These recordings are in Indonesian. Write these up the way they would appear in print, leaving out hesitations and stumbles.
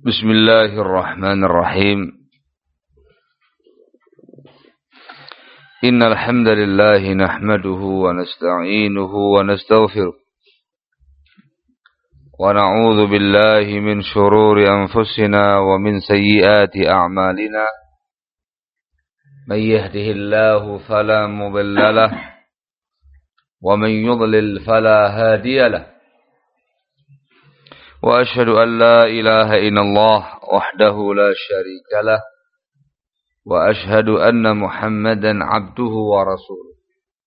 بسم الله الرحمن الرحيم إن الحمد لله نحمده ونستعينه ونستغفره ونعوذ بالله من شرور أنفسنا ومن سيئات أعمالنا من يهده الله فلا مضل له ومن يضلل فلا هادي له وأشهد أن لا إله إلا الله وحده لا شريك له وأشهد أن محمدا عبده ورسوله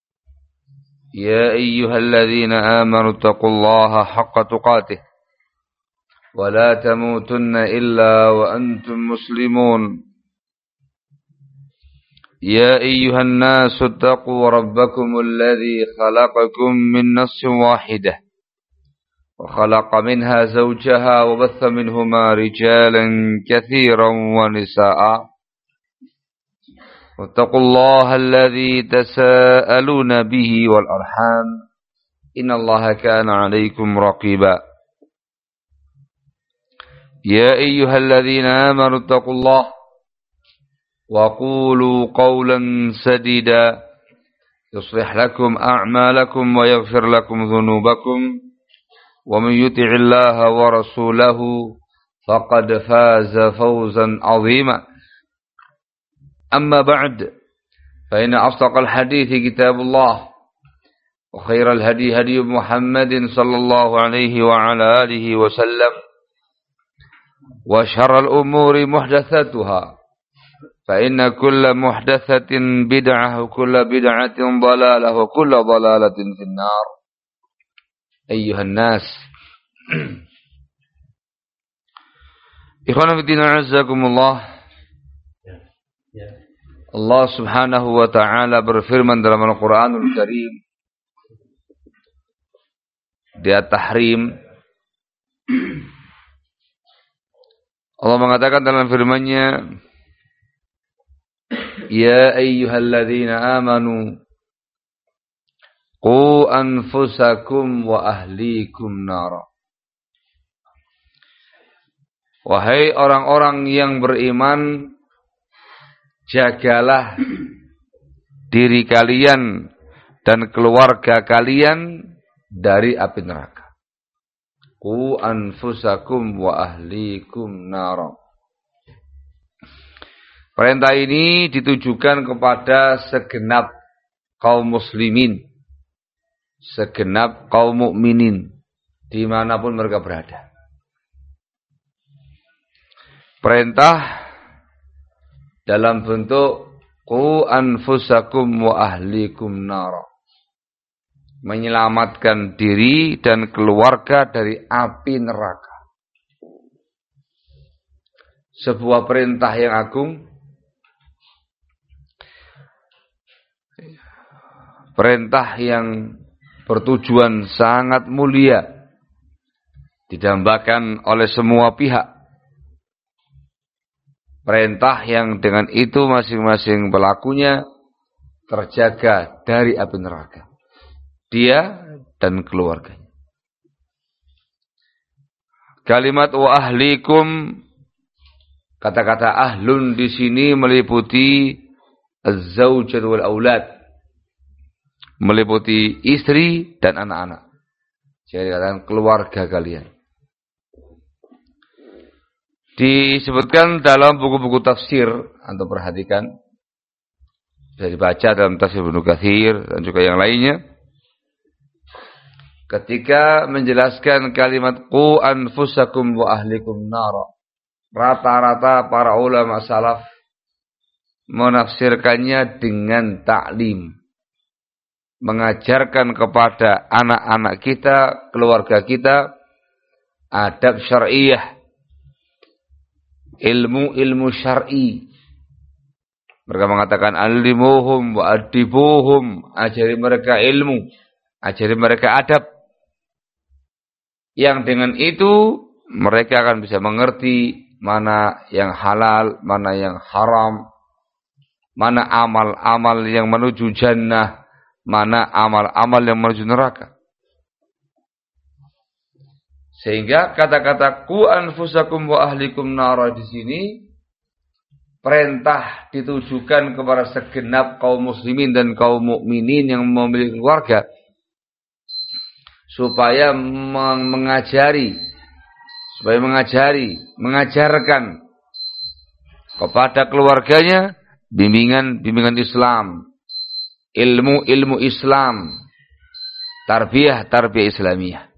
يا أيها الذين آمنوا اتقوا الله حق تقاته ولا تموتن إلا وأنتم مسلمون يا أيها الناس اتقوا ربكم الذي خلقكم من نفس واحدة وخلق منها زوجها وبث منهما رجالا كثيرا ونساء واتقوا الله الذي تساءلون به والأرحام إن الله كان عليكم رقيبا يا أيها الذين آمنوا اتقوا الله وقولوا قولا سديدا يصلح لكم أعمالكم ويغفر لكم ذنوبكم ومن يطع الله ورسوله فقد فاز فوزا عظيما أما بعد فإن أصدق الحديث كتاب الله وخير الهدي هدي محمد صلى الله عليه وعلى آله وسلم وشر الأمور محدثاتها فإن كل محدثة بدعة وكل بدعة ضلالة وكل ضلالة في النار أيها الناس Ikhwan fillah azakumullah. Allah Subhanahu wa taala berfirman dalam Al-Qur'anul Karim di At-Tahrim. Allah mengatakan dalam firman-Nya, Ya ayyuhalladzina amanu qu anfusakum wa ahlikum nara. Wahai orang-orang yang beriman, jagalah diri kalian dan keluarga kalian dari api neraka. Qu anfusakum wa ahlikum nara. Perintah ini ditujukan kepada segenap kaum muslimin, segenap kaum mukminin dimanapun mereka berada. Perintah dalam bentuk qu anfusakum wa ahlikum nara, menyelamatkan diri dan keluarga dari api neraka. Sebuah perintah yang agung, perintah yang bertujuan sangat mulia, didambakan oleh semua pihak. Perintah yang dengan itu masing-masing pelakunya terjaga dari api neraka, dia dan keluarganya. Kalimat wa ahlikum, kata-kata ahlun di sini meliputi az-zawjah wal aulad, meliputi istri dan anak-anak. Jadi katakan keluarga kalian. Disebutkan dalam buku-buku tafsir, Anda perhatikan, bisa dibaca dalam tafsir Ibnu Katsir dan juga yang lainnya. Ketika menjelaskan kalimat qu anfusakum wa ahlikum nara, rata-rata para ulama salaf menafsirkannya dengan ta'lim, mengajarkan kepada anak-anak kita, keluarga kita, adab syar'iyah, ilmu syar'i. Mereka mengatakan alimuhum wa adibuhum, ajari mereka ilmu, ajari mereka adab. Yang dengan itu mereka akan bisa mengerti mana yang halal, mana yang haram, mana amal-amal yang menuju jannah, mana amal-amal yang menuju neraka. Sehingga kata-kata qu anfusakum wa ahlikum nara di sini perintah ditujukan kepada segenap kaum muslimin dan kaum mukminin yang memiliki keluarga supaya mengajarkan kepada keluarganya bimbingan Islam, ilmu Islam, tarbiyah Islamiyah.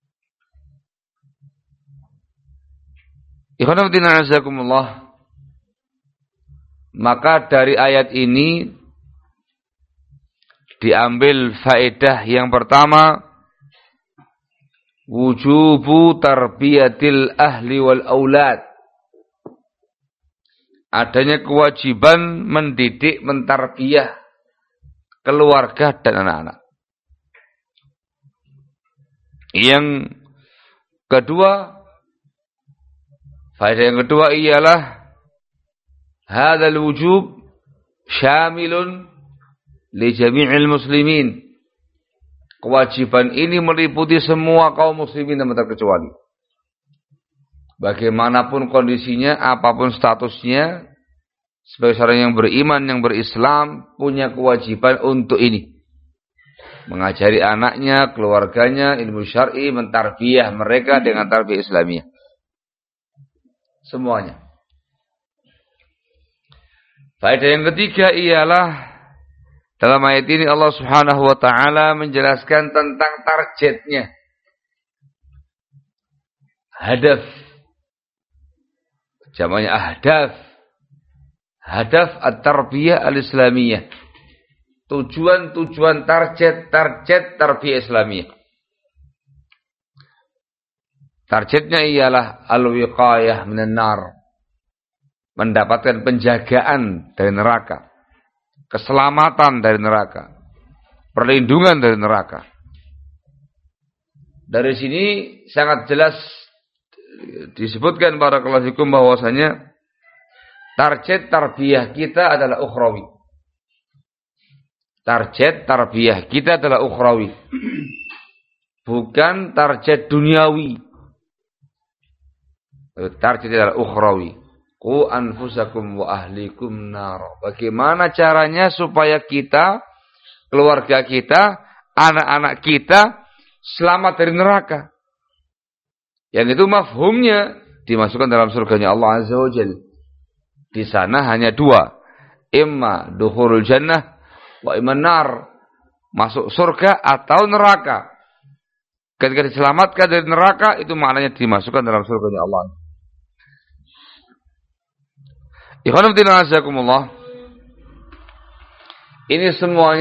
Ikhwan fillah azakumullah. Maka dari ayat ini diambil faedah yang pertama, wujubu tarbiyatil ahli wal aulad. Adanya kewajiban mendidik, mentarbiyah keluarga dan anak-anak. Yang kedua, faedah yang kedua ialah hadzal wujub syamilun li jami'il muslimin. Kewajiban ini meliputi semua kaum muslimin tanpa terkecuali. Bagaimanapun kondisinya, apapun statusnya, sebagai seorang yang beriman, yang berislam, punya kewajiban untuk ini. Mengajari anaknya, keluarganya, ilmu syar'i, mentarbiyah mereka dengan tarbiyah Islamiyah. Semuanya. Faedah yang ketiga ialah dalam ayat ini Allah Subhanahu wa taala menjelaskan tentang targetnya. Hadaf. Jamaknya ahdaf. Hadaf at-tarbiyah al-islamiyah. Tujuan target tarbiyah Islamiyah. Targetnya ialah al-wiqayah minan nar. Mendapatkan penjagaan dari neraka. Keselamatan dari neraka. Perlindungan dari neraka. Dari sini sangat jelas disebutkan barakallahu fikum bahwasanya target tarbiyah kita adalah ukhrawi. Target tarbiyah kita adalah ukhrawi. Bukan target duniawi. Target adalah ukhrawi. Qu anfusakum wa ahlikum nar. Bagaimana caranya supaya kita, keluarga kita, anak-anak kita selamat dari neraka? Yang itu mafhumnya dimasukkan dalam surganya Allah Azza wa Jalla. Di sana hanya dua. Imma dukhulul jannah wa imma nar. Masuk surga atau neraka. Ketika diselamatkan dari neraka, itu maknanya dimasukkan dalam surganya Allah. Ikhwan fillah azakumullah. Ini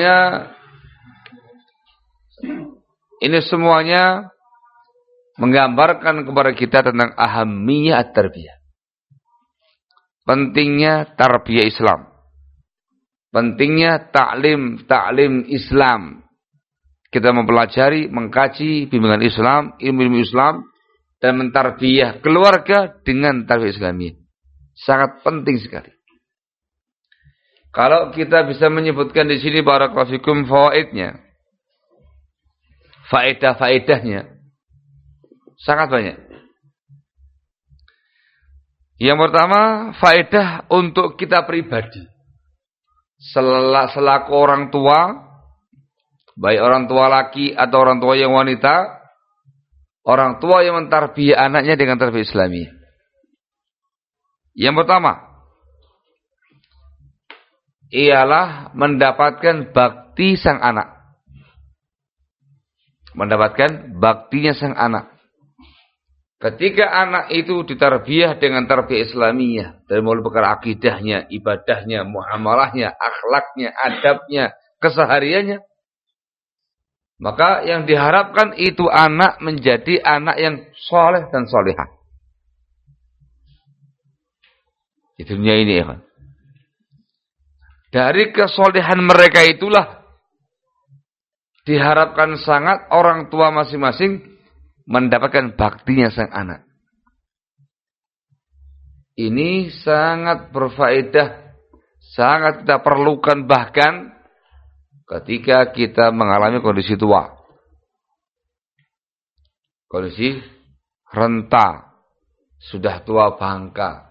semuanya menggambarkan kepada kita tentang ahamiyah at-tarbiyah. Pentingnya tarbiyah Islam. Pentingnya ta'lim Islam. Kita mempelajari, mengkaji bimbingan Islam, ilmu Islam, dan mentarbiyah keluarga dengan tarbiyah Islamiyah. Sangat penting sekali. Kalau kita bisa menyebutkan di sini barakallahu fikum fawaidnya, faedah-faedahnya sangat banyak. Yang pertama, faedah untuk kita pribadi. Selaku orang tua, baik orang tua laki atau orang tua yang wanita, orang tua yang mentarbiyah anaknya dengan tarbiyah Islamiyah. Yang pertama ialah mendapatkan bakti sang anak. Mendapatkan baktinya sang anak. Ketika anak itu ditarbiyah dengan tarbiyah Islamiyah, dari mulai perkara akidahnya, ibadahnya, muamalahnya, akhlaknya, adabnya, kesehariannya, maka yang diharapkan itu anak menjadi anak yang soleh dan solehah. Di dunia ini, ya kan. Dari kesolehan mereka itulah diharapkan sangat orang tua masing-masing mendapatkan baktinya sang anak. Ini sangat berfaedah, sangat kita perlukan bahkan ketika kita mengalami kondisi tua. Kondisi renta, sudah tua bangka.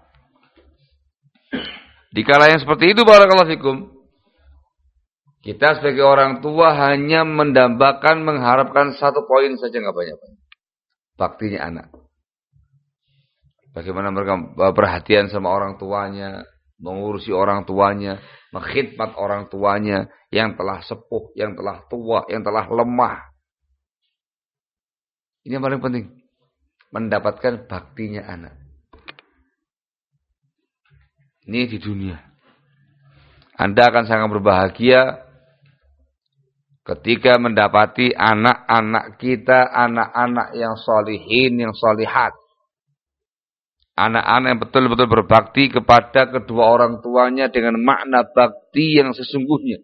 Dikala yang seperti itu, barakallahu fikum, kita sebagai orang tua hanya mendambakan, mengharapkan satu poin saja, nggak banyak-banyak. Baktinya anak. Bagaimana mereka perhatian sama orang tuanya, mengurusi orang tuanya, mengkhidmat orang tuanya yang telah sepuh, yang telah tua, yang telah lemah. Ini yang paling penting. Mendapatkan baktinya anak. Ini di dunia. Anda akan sangat berbahagia ketika mendapati anak-anak kita, anak-anak yang sholihin, yang sholihat. Anak-anak yang betul-betul berbakti kepada kedua orang tuanya dengan makna bakti yang sesungguhnya.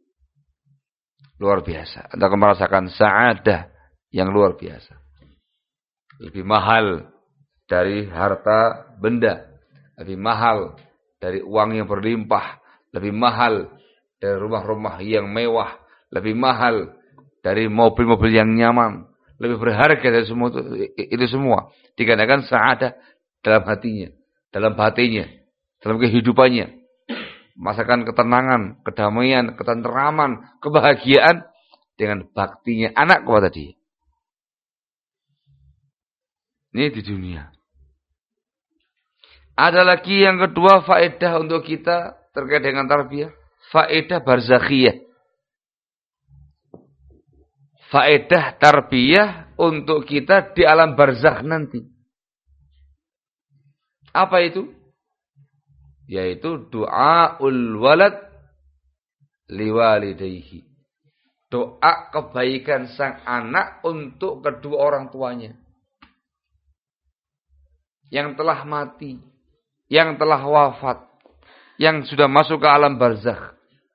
Luar biasa. Anda akan merasakan sa'adah yang luar biasa. Lebih mahal dari harta benda. Lebih mahal dari uang yang berlimpah. Lebih mahal dari rumah-rumah yang mewah. Lebih mahal dari mobil-mobil yang nyaman. Lebih berharga dari semua itu semua. Dikarenakan sa'adah dalam hatinya, dalam batinnya, dalam kehidupannya. Merasakan ketenangan, kedamaian, ketenteraman, kebahagiaan dengan baktinya anak kepada dia. Ini di dunia. Ada lagi yang kedua, faedah untuk kita terkait dengan tarbiyah, faedah barzakhiyah. Faedah tarbiyah untuk kita di alam barzakh nanti. Apa itu? Yaitu doaul walad liwalidayhi. Doa kebaikan sang anak untuk kedua orang tuanya. Yang telah mati, yang telah wafat, yang sudah masuk ke alam barzakh.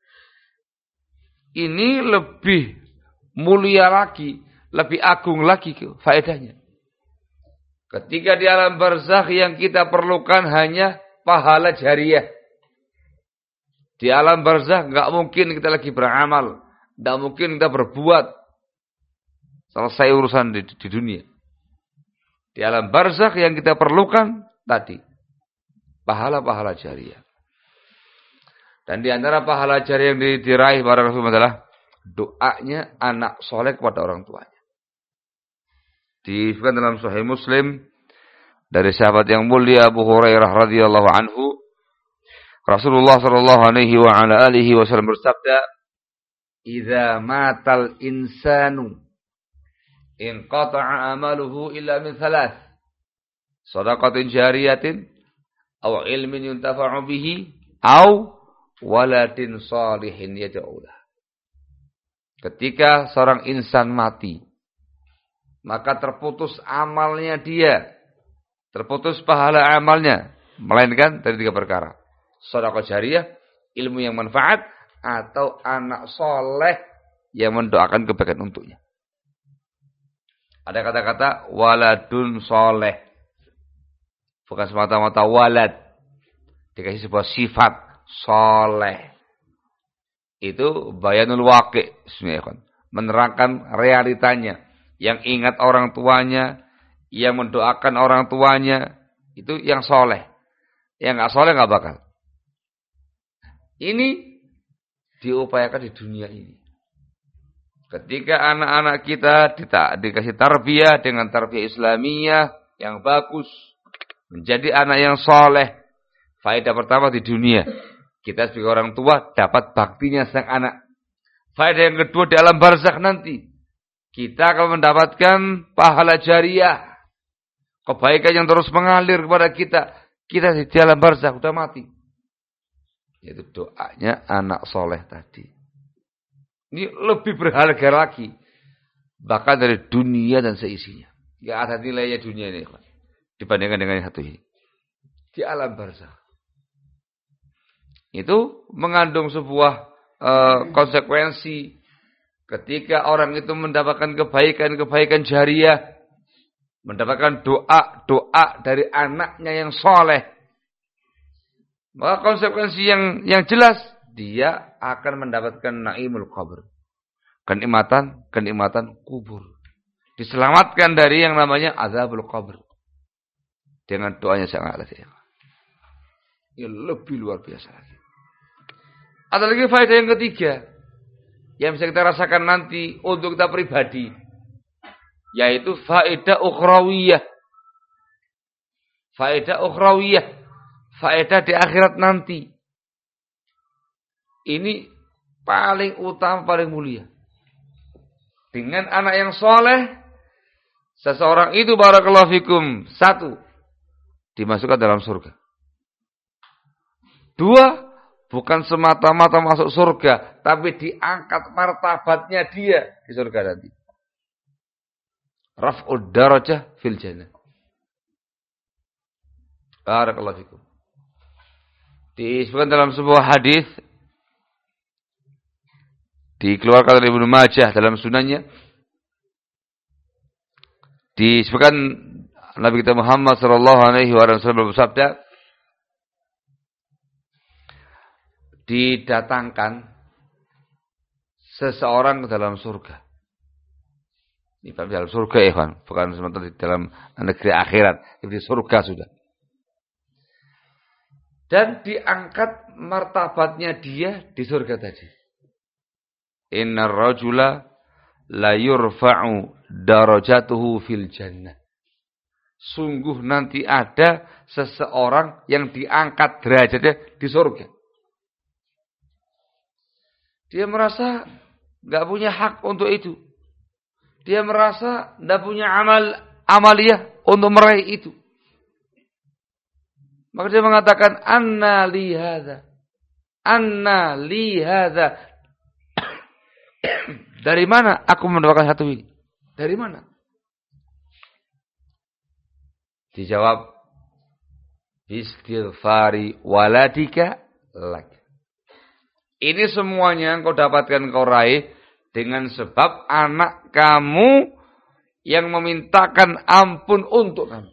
Ini lebih mulia lagi, lebih agung lagi faedahnya. Ketika di alam barzakh yang kita perlukan hanya pahala jariah. Di alam barzakh enggak mungkin kita lagi beramal, enggak mungkin kita berbuat. Selesai urusan di dunia. Di alam barzakh yang kita perlukan tadi pahala-pahala jariah. Dan di antara pahala jariah yang diraih para Rasul adalah doanya anak soleh kepada orang tuanya. Disebutkan dalam Sahih Muslim dari sahabat yang mulia Abu Hurairah radhiyallahu anhu, Rasulullah sallallahu alaihi wa ala alihi wasallam bersabda, "Idza matal insanu inqata'a amaluhu illa min thalath. Shadaqatin jariyatin aw ilmin yuntafa'u bihi aw waladin shalihin yad'u lahu." Ketika seorang insan mati, maka terputus amalnya dia. Terputus pahala amalnya. Melainkan dari 3 perkara. Sedekah jariyah, ilmu yang manfaat, atau anak soleh yang mendoakan kebaikan untuknya. Ada kata-kata waladun soleh. Bukan semata-mata walad. Dikasih sebuah sifat soleh. Itu bayanul waqi'. Menerangkan realitanya. Yang ingat orang tuanya, yang mendoakan orang tuanya, itu yang soleh. Yang nggak soleh nggak bakal. Ini diupayakan di dunia ini. Ketika anak-anak kita dikasih tarbiyah dengan tarbiyah Islamiyah yang bagus, menjadi anak yang soleh, faedah pertama di dunia, kita sebagai orang tua dapat baktinya sang anak. Faedah yang kedua di alam barzakh nanti, kita akan mendapatkan pahala jariah. Kebaikan yang terus mengalir kepada kita. Kita di alam barzakh sudah mati. Yaitu doanya anak soleh tadi. Ini lebih berharga lagi. Bahkan dari dunia dan seisinya. Tidak ada nilainya dunia ini. Dibandingkan dengan yang satu ini. Di alam barzakh. Itu mengandung sebuah konsekuensi. Ketika orang itu mendapatkan kebaikan jariah, mendapatkan doa dari anaknya yang soleh, maka konsekuensi yang jelas, dia akan mendapatkan naimul qabr, kenikmatan kubur. diselamatkan dari yang namanya azabul qabr. Dengan doanya sangat tadi. Ya lebih luar biasa lagi. Ada lagi faedah yang ketiga yang bisa kita rasakan nanti untuk kita pribadi, yaitu faedah ukhrawiyah. Faedah ukhrawiyah, faedah di akhirat nanti. Ini paling utama, paling mulia. Dengan anak yang soleh, seseorang itu barakallahu fikum, satu, dimasukkan dalam surga. Dua, bukan semata-mata masuk surga, tapi diangkat martabatnya dia di surga nanti. Raf'ud darajah fil jannah. Barakallahu fikum. Disebutkan dalam sebuah hadis dikeluarkan oleh Ibnu Majah dalam sunannya, disebutkan Nabi kita Muhammad sallallahu alaihi wasallam bersabda, didatangkan seseorang ke dalam surga. Ini dalam surga ya, bukan sementara di dalam negeri akhirat, di surga sudah. Dan diangkat martabatnya dia di surga tadi. Innar rajula la yurfa'u darajatuhu fil jannah. Sungguh nanti ada seseorang yang diangkat derajatnya di surga. Dia merasa enggak punya hak untuk itu. Dia merasa enggak punya amaliyah untuk meraih itu. Maka dia mengatakan anna li hadza. Anna li hadza. Dari mana aku mendapatkan satu ini? Dari mana? Dijawab, istighfari waladika lak. Ini semuanya engkau dapatkan, engkau raih dengan sebab anak kamu yang memintakan ampun untuk kamu.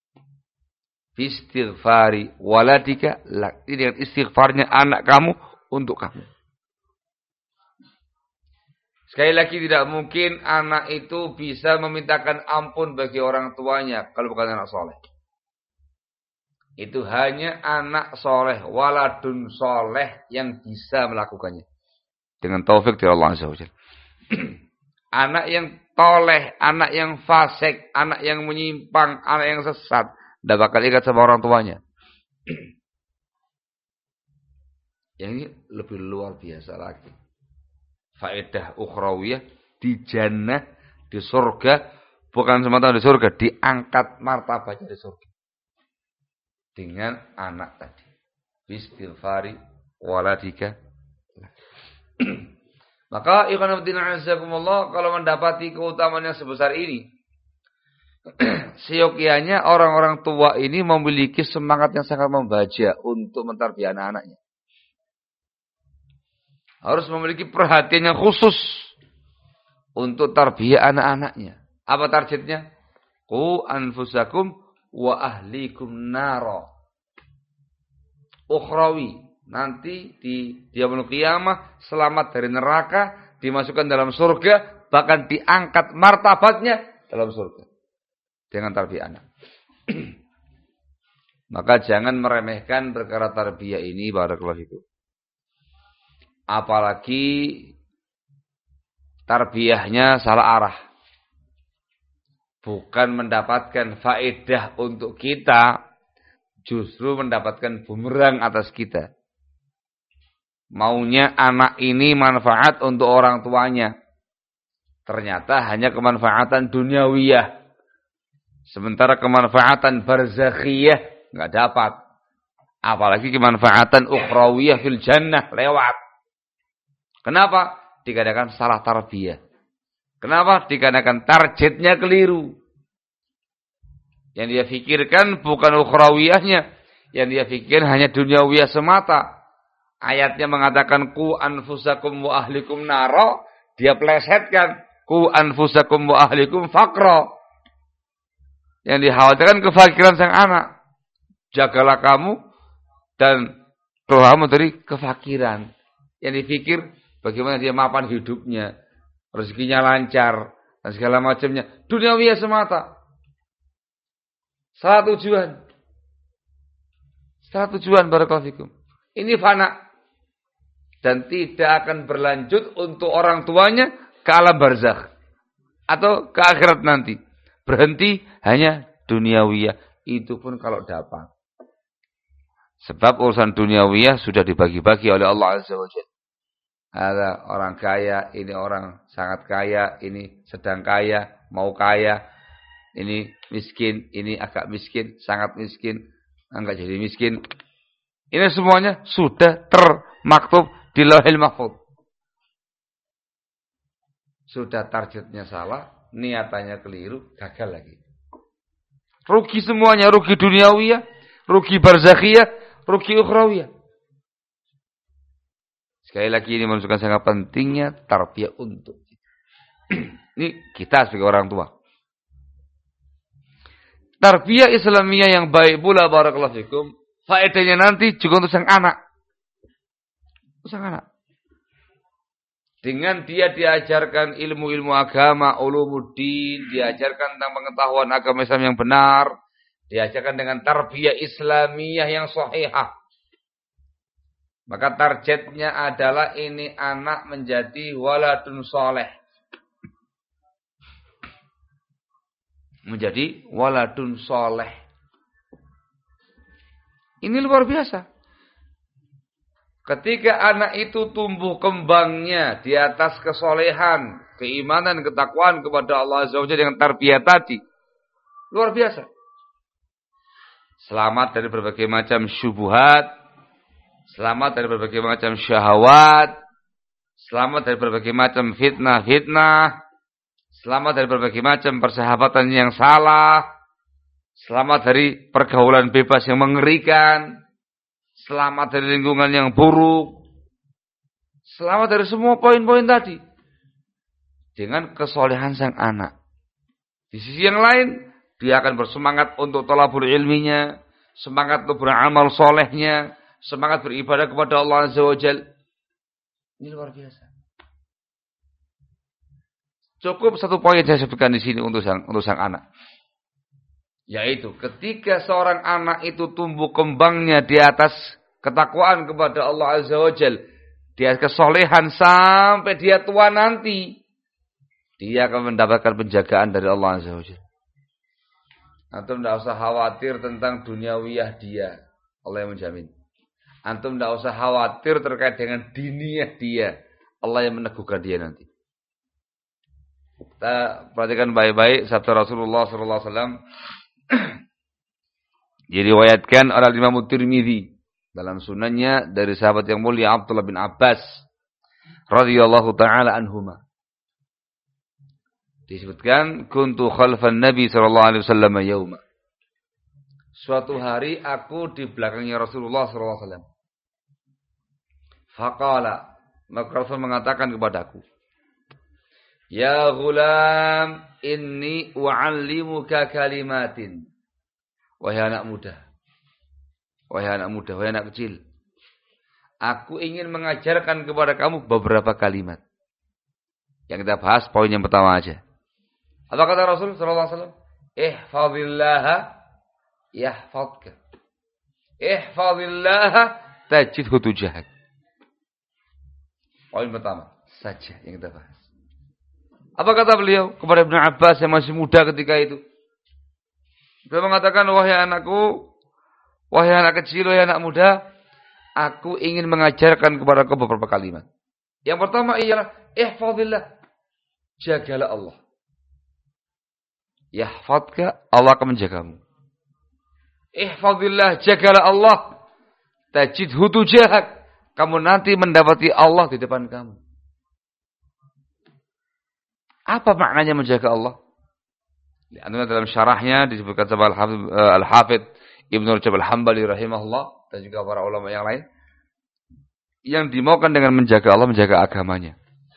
Istighfari waladika lak. Ini dengan istighfarnya anak kamu untuk kamu. Sekali lagi, tidak mungkin anak itu bisa memintakan ampun bagi orang tuanya kalau bukan anak soleh. Itu hanya anak soleh, waladun soleh yang bisa melakukannya. Dengan taufik dari Allah Azza wa Jalla. Anak yang toleh, anak yang fasik, anak yang menyimpang, anak yang sesat, tidak bakal ingat sama orang tuanya. Yang ini lebih luar biasa lagi. Faedah ukhrawiyah di jannah, di surga, bukan semata di surga, diangkat martabatnya di surga dengan anak tadi. Istighfari waladika. Maka ikhwan fillah azakumullah, kalau mendapati keutamaan yang sebesar ini, seyogianya orang-orang tua ini memiliki semangat yang sangat membaja untuk mentarbiyah anak-anaknya. Harus memiliki perhatian yang khusus untuk tarbiyah anak-anaknya. Apa targetnya? Qu anfusakum wa ahlikum nara. Ukhrawi. Nanti di yaumul qiyamah selamat dari neraka, dimasukkan dalam surga, bahkan diangkat martabatnya dalam surga. Dengan tarbiyah anak. Maka jangan meremehkan perkara tarbiyah ini, barakallahu fikum. Apalagi tarbiyahnya salah arah. Bukan mendapatkan faedah untuk kita, justru mendapatkan bumerang atas kita. Maunya anak ini manfaat untuk orang tuanya. Ternyata hanya kemanfaatan duniawiyah. Sementara kemanfaatan barzakhiyah enggak dapat. Apalagi kemanfaatan ukhrawiyah fil jannah lewat. Kenapa? Dikarenakan salah tarbiyah. Kenapa? Dikarenakan targetnya keliru. Yang dia pikirkan bukan ukhrawiyahnya. Yang dia pikirkan hanya duniawiyah semata. Ayatnya mengatakan ku anfusakum wa ahlikum nara. Dia plesetkan ku anfusakum wa ahlikum faqra. Yang dikhawatirkan kefakiran sang anak. Jagalah kamu dan keluargamu dari kefakiran. Yang dipikir bagaimana dia mapan hidupnya, rezekinya lancar, dan segala macamnya. Duniawiyah semata. Salah tujuan. Barakallahu fikum. Ini fana. Dan tidak akan berlanjut untuk orang tuanya ke alam barzakh. Atau ke akhirat nanti. Berhenti hanya duniawiyah. Itu pun kalau dapat. Sebab urusan duniawiyah sudah dibagi-bagi oleh Allah Azza wa Jalla. Ada orang kaya, ini orang sangat kaya, ini sedang kaya, mau kaya. Ini miskin, ini agak miskin, sangat miskin, enggak jadi miskin. Ini semuanya sudah termaktub di Lauhil Mahfuz. Sudah targetnya salah, niatannya keliru, gagal lagi. Rugi semuanya, rugi duniawiyah, rugi barzakhiyah, rugi ukhrawiyah. Sekali lagi ini menunjukkan sangat pentingnya tarbiyah untuk kita. Ini kita sebagai orang tua. Tarbiyah Islamiyah yang baik pula barakallahu fikum, faedahnya nanti juga untuk sang anak. Sang anak. Dengan dia diajarkan ilmu-ilmu agama, ulumuddin, diajarkan tentang pengetahuan agama Islam yang benar, diajarkan dengan tarbiyah Islamiyah yang sahihah. Maka targetnya adalah ini anak menjadi waladun soleh. Menjadi waladun soleh. Ini luar biasa. Ketika anak itu tumbuh kembangnya di atas kesolehan, keimanan, ketakwaan kepada Allah Azza wa Jalla dengan tarbiyah tadi. Luar biasa. Selamat dari berbagai macam syubhat, selamat dari berbagai macam syahwat, selamat dari berbagai macam fitnah-fitnah, selamat dari berbagai macam persahabatan yang salah, selamat dari pergaulan bebas yang mengerikan, selamat dari lingkungan yang buruk, selamat dari semua poin-poin tadi. Dengan kesolehan sang anak. Di sisi yang lain, dia akan bersemangat untuk thalabul ilminya, semangat untuk beramal solehnya, semangat beribadah kepada Allah Azza wa Jalla. Ini luar biasa. Cukup satu poin yang saya sebutkan di sini untuk sang anak. Yaitu ketika seorang anak itu tumbuh kembangnya di atas ketakwaan kepada Allah Azza wa Jalla, dia kesolehan sampai dia tua nanti, dia akan mendapatkan penjagaan dari Allah Azza wa Jalla. Antum tidak usah khawatir tentang duniawiyah dia, Allah yang menjamin. Antum tidak usah khawatir terkait dengan diniyah dia, Allah yang meneguhkan dia nanti. Kita perhatikan baik-baik sabda Rasulullah SAW. Diriwayatkan oleh Imam Tirmidzi dalam sunannya dari sahabat yang mulia Abdullah bin Abbas radhiyallahu taala anhuma. Disebutkan kuntu khalfan Nabi sallallahu alaihi wasallam yauma. Suatu hari aku di belakangnya Rasulullah sallallahu alaihi wasallam. Faqala, maka Rasul mengatakan kepadaku, "Ya ghulam, inni u'allimuka kalimatin." Wahai anak muda. Wahai anak muda, wahai anak kecil. Aku ingin mengajarkan kepada kamu beberapa kalimat. Yang kita bahas poin yang pertama aja. Apa kata Rasul sallallahu alaihi wasallam? Ihfazillaha yahfazka. Ihfazillaha tajidhu tujahak. Poin pertama saja yang kita bahas. Apa kata beliau kepada Ibnu Abbas yang masih muda ketika itu? Beliau mengatakan, wahai anakku, wahai anak kecil, wahai anak muda, aku ingin mengajarkan kepada kau beberapa kalimat. Yang pertama ialah ihfazillah, jagalah Allah. Yahfazka, Allah akan menjagamu. Ihfazillah, jagalah Allah, tajidhu tujahak, kamu nanti mendapati Allah di depan kamu. Apa maknanya menjaga Allah? Dalam syarahnya disebutkan sama Al-Hafidh Ibnu Rajab Al-Hambali rahimahullah dan juga para ulama yang lain. Yang dimaukan dengan menjaga Allah, menjaga agamanya.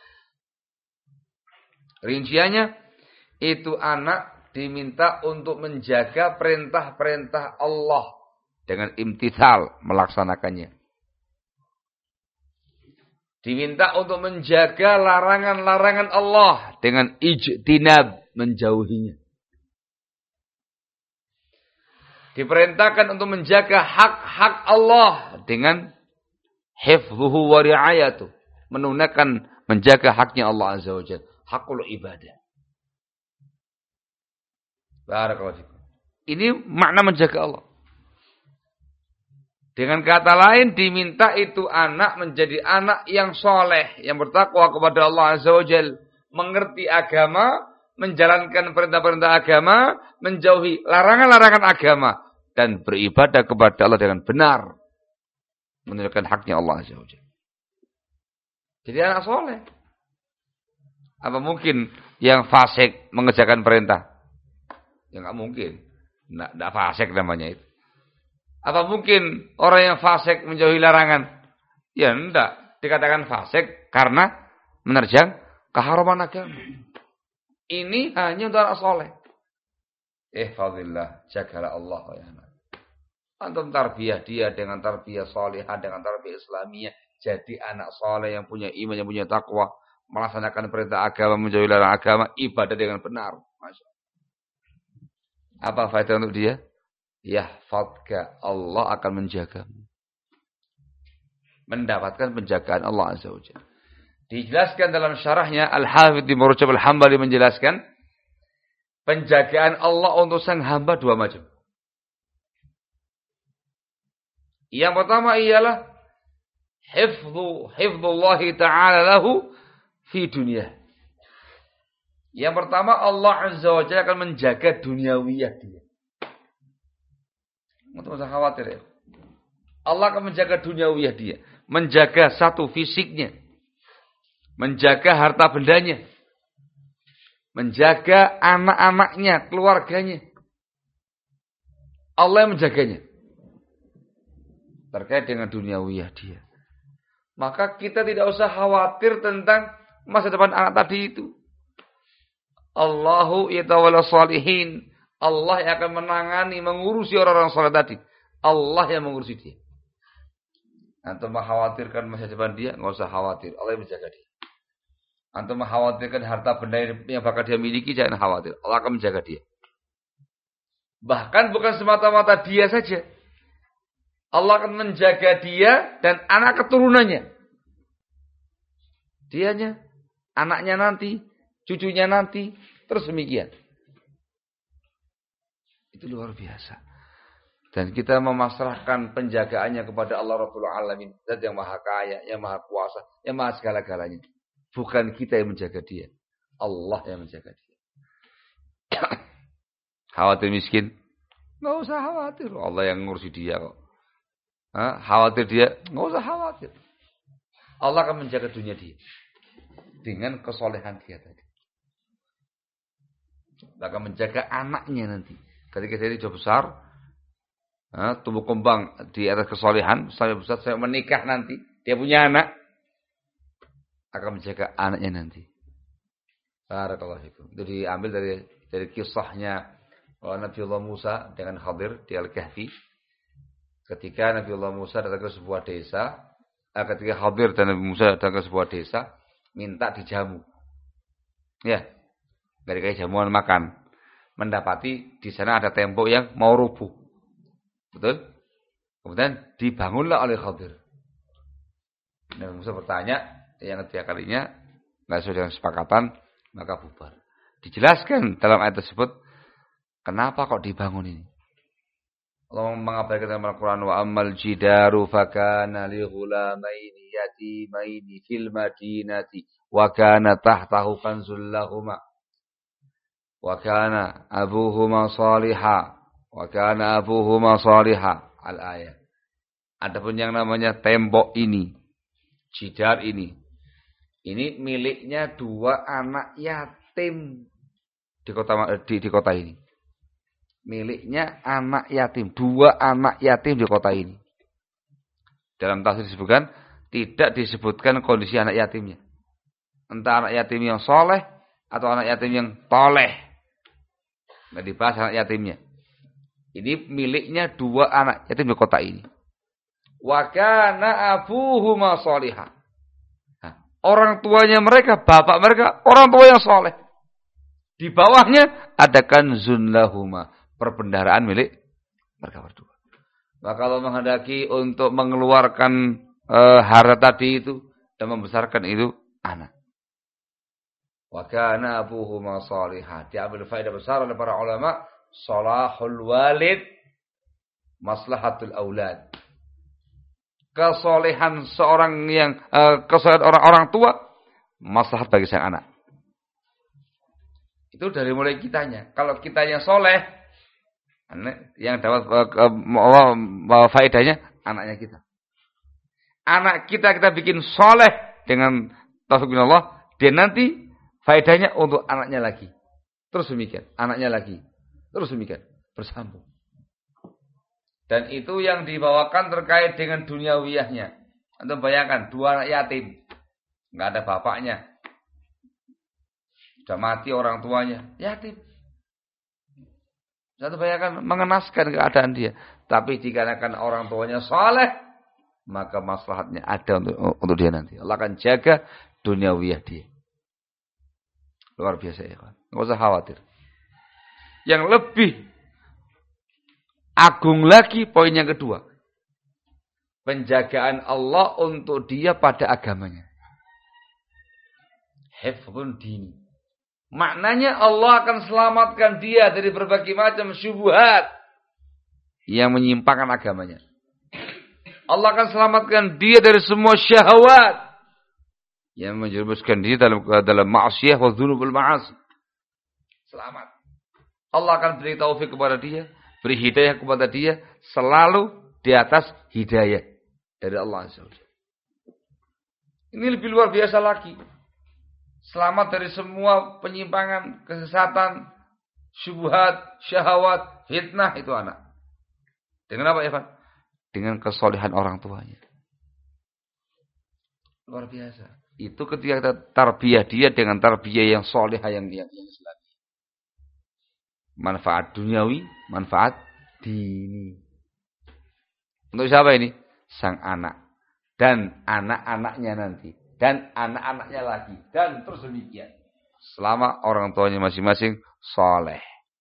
Rinciannya, itu anak diminta untuk menjaga perintah-perintah Allah dengan imtithal, melaksanakannya. Diminta untuk menjaga larangan-larangan Allah dengan ijtinab, menjauhinya. Diperintahkan untuk menjaga hak-hak Allah dengan hifdhuhu wa ri'ayatuh, menunaikan menjaga haknya Allah Azza wa Jalla, hakul ibadah. Barakallahu fikum. Ini makna menjaga Allah. Dengan kata lain, diminta itu anak menjadi anak yang soleh, yang bertakwa kepada Allah Azza wa Jalla, mengerti agama, menjalankan perintah-perintah agama, menjauhi larangan-larangan agama, dan beribadah kepada Allah dengan benar, menunaikan haknya Allah Azza wa Jalla. Jadi anak soleh. Apa mungkin yang fasik mengerjakan perintah? Ya nggak mungkin. Nggak fasik namanya itu. Apa mungkin orang yang fasik menjauhi larangan? Ya enggak. Dikatakan fasik karena menerjang keharaman agama. Ini hanya untuk anak soleh. Ihfazillah, jagalah Allah ya anak. Antum tarbiyah dia dengan tarbiyah salihah, dengan tarbiyah islamiyah. Jadi anak soleh yang punya iman, yang punya takwa. Melaksanakan perintah agama, menjauhi larangan agama. Ibadah dengan benar. Masya Allah. Apa faedah untuk dia? Yahfadka, Allah akan menjagamu. Mendapatkan penjagaan Allah Azza wa Jalla. Dijelaskan dalam syarahnya Al-Hafidh di Murajab Al-Hambali menjelaskan penjagaan Allah untuk sang hamba dua macam. Yang pertama ialah hifdzullah ta'ala lahu fi dunia. Yang pertama Allah Azza wa Jalla akan menjaga duniawiyah dia. Tidak usah khawatir ya. Allah akan menjaga duniawiyah dia. Menjaga satu fisiknya. Menjaga harta bendanya. Menjaga anak-anaknya, keluarganya. Allah yang menjaganya. Terkait dengan duniawiyah dia. Maka kita tidak usah khawatir tentang masa depan anak tadi itu. Allahu yatawalla shalihin. Allah yang akan menangani, mengurusi orang-orang saleh tadi. Allah yang mengurusi dia. Antum mengkhawatirkan masa depan dia, enggak usah khawatir. Allah yang menjaga dia. Antum mengkhawatirkan harta benda yang bakal dia miliki, jangan khawatir. Allah akan menjaga dia. Bahkan bukan semata-mata dia saja. Allah akan menjaga dia dan anak keturunannya. Dianya, anaknya nanti, cucunya nanti, terus demikian. Itu luar biasa. Dan kita memasrahkan penjagaannya kepada Allah Rabbul Alamin. Zat yang maha kaya, yang maha kuasa, yang maha segala-galanya. Bukan kita yang menjaga dia. Allah yang menjaga dia. Khawatir miskin? Nggak usah khawatir. Allah yang ngurusi dia kok. Khawatir dia? Nggak usah khawatir. Allah akan menjaga dunia dia. Dengan kesolehan dia tadi. Akan menjaga anaknya nanti. Ketika dia sudah besar, tumbuh kembang di atas kesolehan, sampai besar, sampai menikah nanti, dia punya anak, akan menjaga anaknya nanti. Barakallahu fikum. Itu diambil dari kisahnya Nabiullah Musa dengan Khadir di Al-Kahfi. Ketika Nabiullah Musa datang ke sebuah desa, ketika Khadir dan Nabi Musa datang ke sebuah desa, minta dijamu. Ya, dari kayak jamuan makan. Mendapati di sana ada tembok yang mau rubuh. Betul? Kemudian dibangunlah oleh Khadir. Nabi Musa bertanya, yang ketiga kalinya, nggak sesuai dengan kesepakatan, maka bubar. Dijelaskan dalam ayat tersebut, kenapa kok dibangun ini? Allah mengabarkan dalam Al-Quran, wa ammal jidaru fakana li ghulamaini yatimaini fil madinati wa kana tahtahu kanzul lahuma. Wa kana abuhuma salihah. Wa kana abuhuma salihah. Al-ayat. Adapun yang namanya tembok ini, jidar ini miliknya dua anak yatim di kota ini. Miliknya anak yatim, dua anak yatim di kota ini. Dalam tafsir disebutkan, tidak disebutkan kondisi anak yatimnya. Entah anak yatim yang soleh atau anak yatim yang toleh. Nggak dibahas anak yatimnya. Ini miliknya dua anak yatim di kota ini. Wa kana abuhuma sholihah. orang tuanya mereka, bapak mereka, orang tua yang soleh. Di bawahnya ada kanzun lahuma, perbendaharaan milik mereka berdua. Maka kalau menghendaki untuk mengeluarkan harta tadi itu dan membesarkan itu anak. Wa kana abuhuma salihah. Diambil faedah besar oleh para ulama, salahul walid maslahatul aulad. Kesolehan seorang yang kesolehan orang tua maslahat bagi sang anak. Itu dari mulai kitanya. Kalau kitanya soleh, yang dapat faedahnya anaknya kita. Anak kita bikin soleh dengan taufik minallah, dia nanti faedahnya untuk anaknya lagi. Terus demikian, anaknya lagi. Terus demikian, bersambung. Dan itu yang dibawakan terkait dengan duniawiyahnya. Anda bayangkan, 2 anak yatim. Enggak ada bapaknya. Sudah mati orang tuanya. Yatim. Satu bayangkan, mengenaskan keadaan dia. Tapi dikarenakan orang tuanya saleh, maka maslahatnya ada untuk dia nanti. Allah akan jaga duniawiyah dia. Luar biasa ya kawan. Enggak usah khawatir. Yang lebih agung lagi poin yang kedua. Penjagaan Allah untuk dia pada agamanya. Hifdzun dini. Maknanya Allah akan selamatkan dia dari berbagai macam syubhat yang menyimpangkan agamanya. Allah akan selamatkan dia dari semua syahwat yang menjerumuskan dia dalam ma'asiyah wa dzunubul ma'asi. Selamat. Allah akan beri taufik kepada dia, beri hidayah kepada dia, selalu di atas hidayah dari Allah Azza wa Jalla. Ini lebih luar biasa lagi. Selamat dari semua penyimpangan, kesesatan, syubhat, syahwat, fitnah itu anak. Dengan apa, Evan? Dengan kesolehan orang tuanya. Luar biasa. Itu ketika kita tarbiyah dia dengan tarbiyah yang solehah yang Islami. Manfaat duniawi, manfaat dini. Untuk siapa ini? Sang anak. Dan anak-anaknya nanti. Dan anak-anaknya lagi. Dan terus demikian. Selama orang tuanya masing-masing soleh.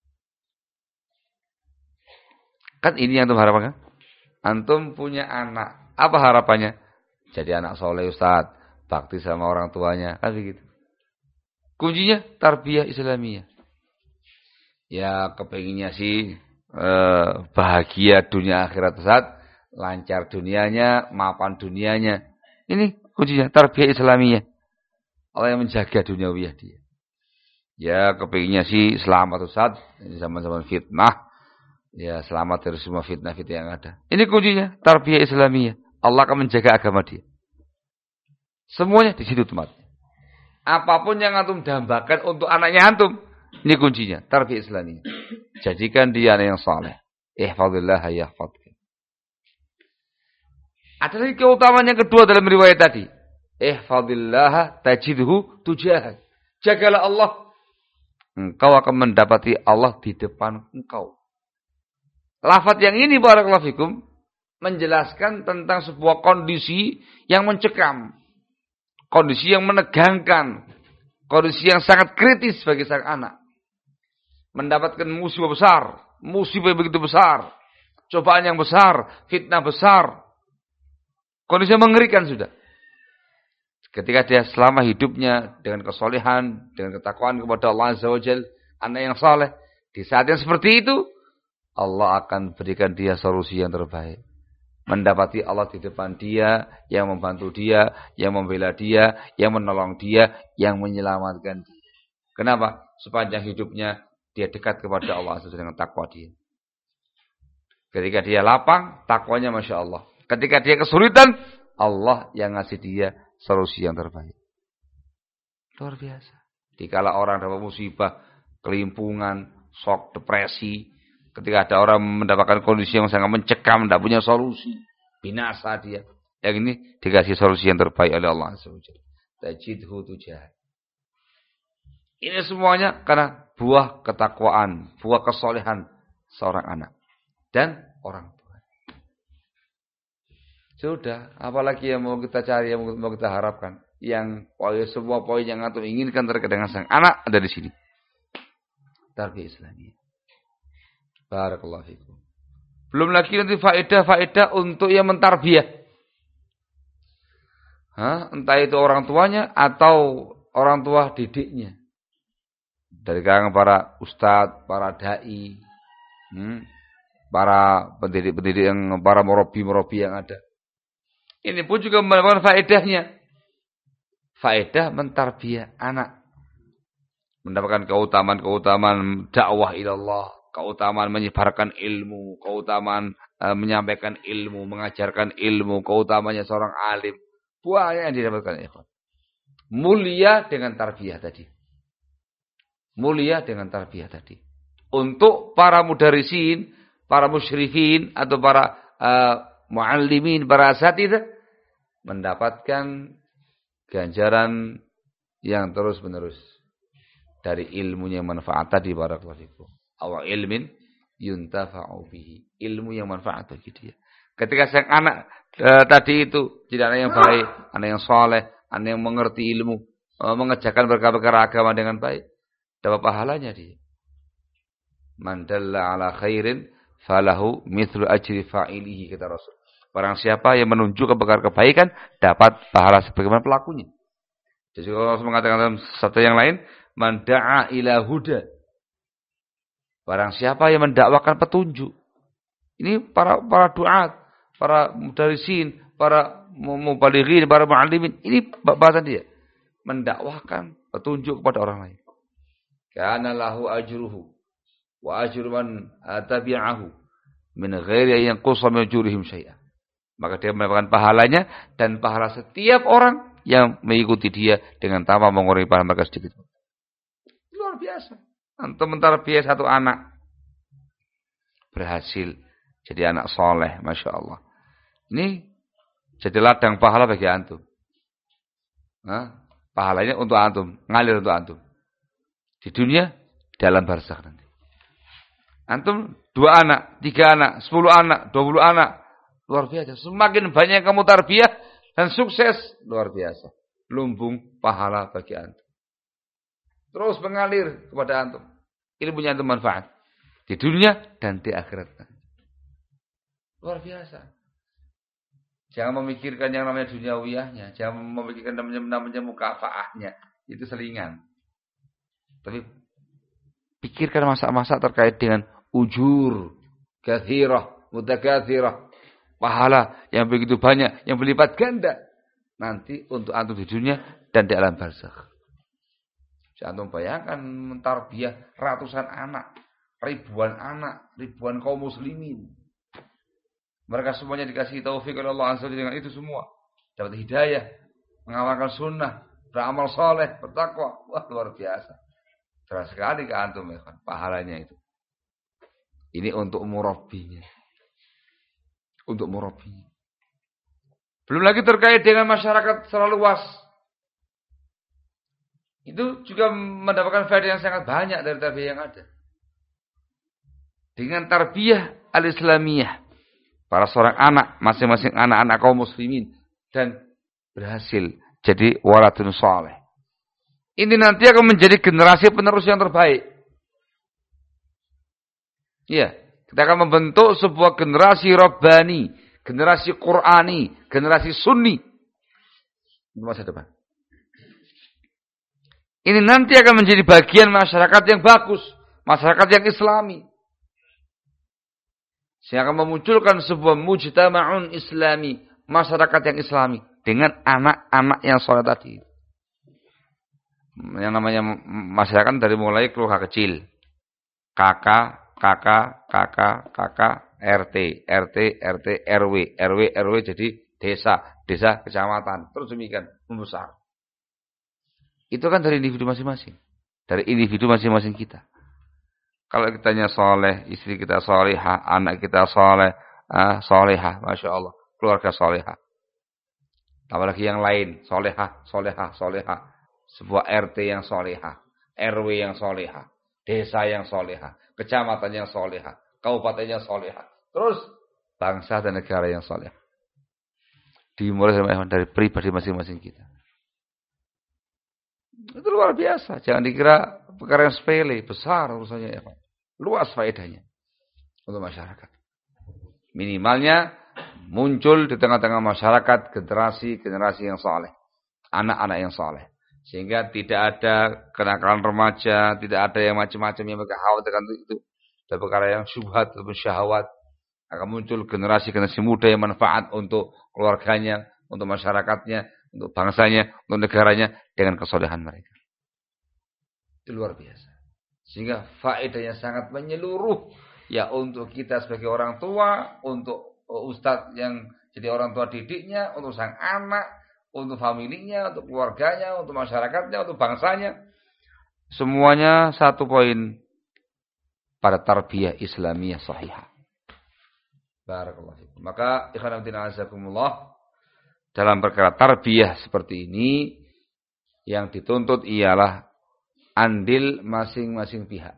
Kan ini yang antum harapkan. Antum punya anak. Apa harapannya? Jadi anak soleh Ustaz. Bakti sama orang tuanya. Kan begitu. Kuncinya tarbiyah Islamiyah. Ya kepenginnya sih bahagia dunia akhirat Ustaz. Lancar dunianya, mapan dunianya. Ini kuncinya tarbiyah Islamiyah. Allah yang menjaga duniawiyah dia. Ya kepinginnya sih selamat Ustaz. Ini zaman-zaman fitnah. Ya selamat dari semua fitnah-fitnah yang ada. Ini kuncinya tarbiyah Islamiyah. Allah akan menjaga agama dia. Semuanya di situ tempatnya. Apapun yang antum dambakan untuk anaknya antum. Ini kuncinya tarbiyah Islamiyah. Jadikan dia anak yang saleh. Ihfazillah yahfazka. Ada lagi keutamaan yang kedua dalam riwayat tadi. Ihfadillah tajidhu tujahak. Jagalah Allah. Engkau akan mendapati Allah di depan engkau. Lafaz yang ini barakallahu fikum menjelaskan tentang sebuah kondisi yang mencekam. Kondisi yang menegangkan. Kondisi yang sangat kritis bagi sang anak. Mendapatkan musibah besar. Musibah yang begitu besar. Cobaan yang besar. Fitnah besar. Kondisi yang mengerikan sudah. Ketika dia selama hidupnya dengan kesolehan, dengan ketakwaan kepada Allah Azza wa Jalla, anak yang saleh, di saat yang seperti itu, Allah akan berikan dia solusi yang terbaik. Mendapati Allah di depan dia, yang membantu dia, yang membela dia, yang menolong dia, yang menyelamatkan dia. Kenapa? Sepanjang hidupnya dia dekat kepada Allah Azza wa Jalla dengan takwa dia. Ketika dia lapang, takwanya Masya Allah. Ketika dia kesulitan, Allah yang ngasih dia solusi yang terbaik. Luar biasa. Dikala orang dapat musibah, kelimpungan, shock, depresi. Ketika ada orang mendapatkan kondisi yang sangat mencekam, tidak punya solusi. Binasa dia. Yang ini dikasih solusi yang terbaik oleh Allah SWT. Tajidhu tujah. Ini semuanya karena buah ketakwaan, buah kesolehan seorang anak. Dan orang tua. Sudah, apalagi yang mau kita cari, yang mau kita harapkan. yang semua poin yang antum inginkan terkait dengan sang anak ada di sini. Tarbiyah Islamiyah. Barakallahu fikum. Belum lagi nanti faedah-faedah untuk yang mentarbiyah. Entah itu orang tuanya atau orang tua didiknya. Dari kalangan para ustadz, para dai, para pendidik-pendidik yang para murabi-murabi yang ada. Ini pun juga mendapatkan faedahnya. Faedah mentarbiyah anak. Mendapatkan keutamaan dakwah ilallah, keutamaan menyebarkan ilmu, keutamaan menyampaikan ilmu, mengajarkan ilmu, keutamanya seorang alim. Banyak yang didapatkan ikhwan. Mulia dengan tarbiyah tadi. Mulia dengan tarbiyah tadi. Untuk para mudarisin, para musyrifin atau para muallimin, para asatidzah mendapatkan ganjaran yang terus-menerus dari ilmunya yang manfaat tadi barakallahu fikum. Aw ilmin yuntafa'u bihi. Ilmu yang manfaat bagi dia. Ketika sang anak tadi itu jadi anak yang baik, anak yang saleh, anak yang mengerti ilmu, mengerjakan perkara-perkara agama dengan baik, dapat pahalanya dia. Man dalla ala khairin falahu mithlu ajri fa'ilihi, kata Rasul. Barang siapa yang menunjukkan perkara kebaikan dapat pahala sebagaimana pelakunya. Jadi kalau Rasul mengatakan dalam sabda yang lain, man da'a ila huda. Barang siapa yang mendakwakan petunjuk. Ini para duat, para mudarisin, para mubalighin, para muallimin. Ini bahasan dia. Mendakwahkan petunjuk kepada orang lain. Kana lahu ajruhu wa ajru man tabi'ahu min ghairi an yanqusa min ujurihim syai'an. Maka dia mendapatkan pahalanya dan pahala setiap orang yang mengikuti dia dengan tanpa mengurangi pahala mereka sedikit. Luar biasa. Antum mentarbiyah satu anak berhasil jadi anak soleh, masya Allah. Ini jadi ladang pahala bagi antum. Pahalanya untuk antum, ngalir untuk antum. Di dunia, dalam barzakh nanti. Antum 2 anak, 3 anak, 10 anak, 20 anak. Luar biasa. Semakin banyak kamu tarbiyah dan sukses, luar biasa. Lumbung pahala bagi antum. Terus mengalir kepada antum. Ilmunya antum manfaat. Di dunia dan di akhirat. Luar biasa. Jangan memikirkan yang namanya duniawiyahnya. Jangan memikirkan namanya mukafaahnya. Itu selingan. Tapi pikirkan masa-masa terkait dengan ujur, kathirah, mutakathirah. Pahala yang begitu banyak, yang berlipat ganda. Nanti untuk antum di dunia dan di alam barzakh. Antum bayangkan mentarbiyah ratusan anak, ribuan kaum muslimin. Mereka semuanya dikasih taufik oleh Allah Azza wa Jalla dengan itu semua. Dapat hidayah, mengamalkan sunnah, beramal saleh, bertakwa. Wah, luar biasa. Terus sekali ke antum ya kan, pahalanya itu. Ini untuk murabbinya. Untuk murabbinya. Belum lagi terkait dengan masyarakat secara luas. Itu juga mendapatkan faedah yang sangat banyak dari tarbiyah yang ada. Dengan tarbiyah al-islamiyah. Para seorang anak, masing-masing anak-anak kaum muslimin. Dan berhasil jadi waladun saleh. Ini nanti akan menjadi generasi penerus yang terbaik. Iya. Kita akan membentuk sebuah generasi Rabbani. Generasi Qur'ani. Generasi Sunni. Di masa depan. Ini nanti akan menjadi bagian masyarakat yang bagus. Masyarakat yang islami. Sehingga akan memunculkan sebuah mujtama'un islami. Masyarakat yang islami. Dengan anak-anak yang soleh tadi. Yang namanya masyarakat dari mulai keluarga kecil. Kakak, RT, RW jadi desa, kecamatan. Terus demikian, membesar. Itu kan dari individu masing-masing. Dari individu masing-masing kita. Kalau kitanya soleh, istri kita solehah, anak kita solehah, Masya Allah. Keluarga solehah. Apalagi yang lain, solehah. Sebuah RT yang solehah. RW yang solehah. Desa yang solehah. Kecamatan yang solehah. Kabupaten yang solehah. Terus, bangsa dan negara yang solehah. Dimulai dari pribadi masing-masing kita. Itu luar biasa. Jangan dikira perkara yang sepele, besar urusannya ya Pak. Luas faedahnya untuk masyarakat. Minimalnya muncul di tengah-tengah masyarakat generasi yang saleh, anak-anak yang saleh. Sehingga tidak ada kenakalan remaja, tidak ada yang macam-macam yang mereka khawatirkan itu. Dan perkara yang syubhat atau syahwat. Akan muncul generasi muda yang manfaat untuk keluarganya, untuk masyarakatnya, untuk bangsanya, untuk negaranya dengan kesolehan mereka. Itu luar biasa. Sehingga faedahnya sangat menyeluruh. Ya untuk kita sebagai orang tua, untuk ustadz yang jadi orang tua didiknya, untuk sang anak, untuk familinya, untuk keluarganya, untuk masyarakatnya, untuk bangsanya. Semuanya satu poin pada tarbiyah Islamiyah sahihah. Barakallahu fikum. Maka ikhwan fillah azakumullah, dalam perkara tarbiyah seperti ini yang dituntut ialah andil masing-masing pihak.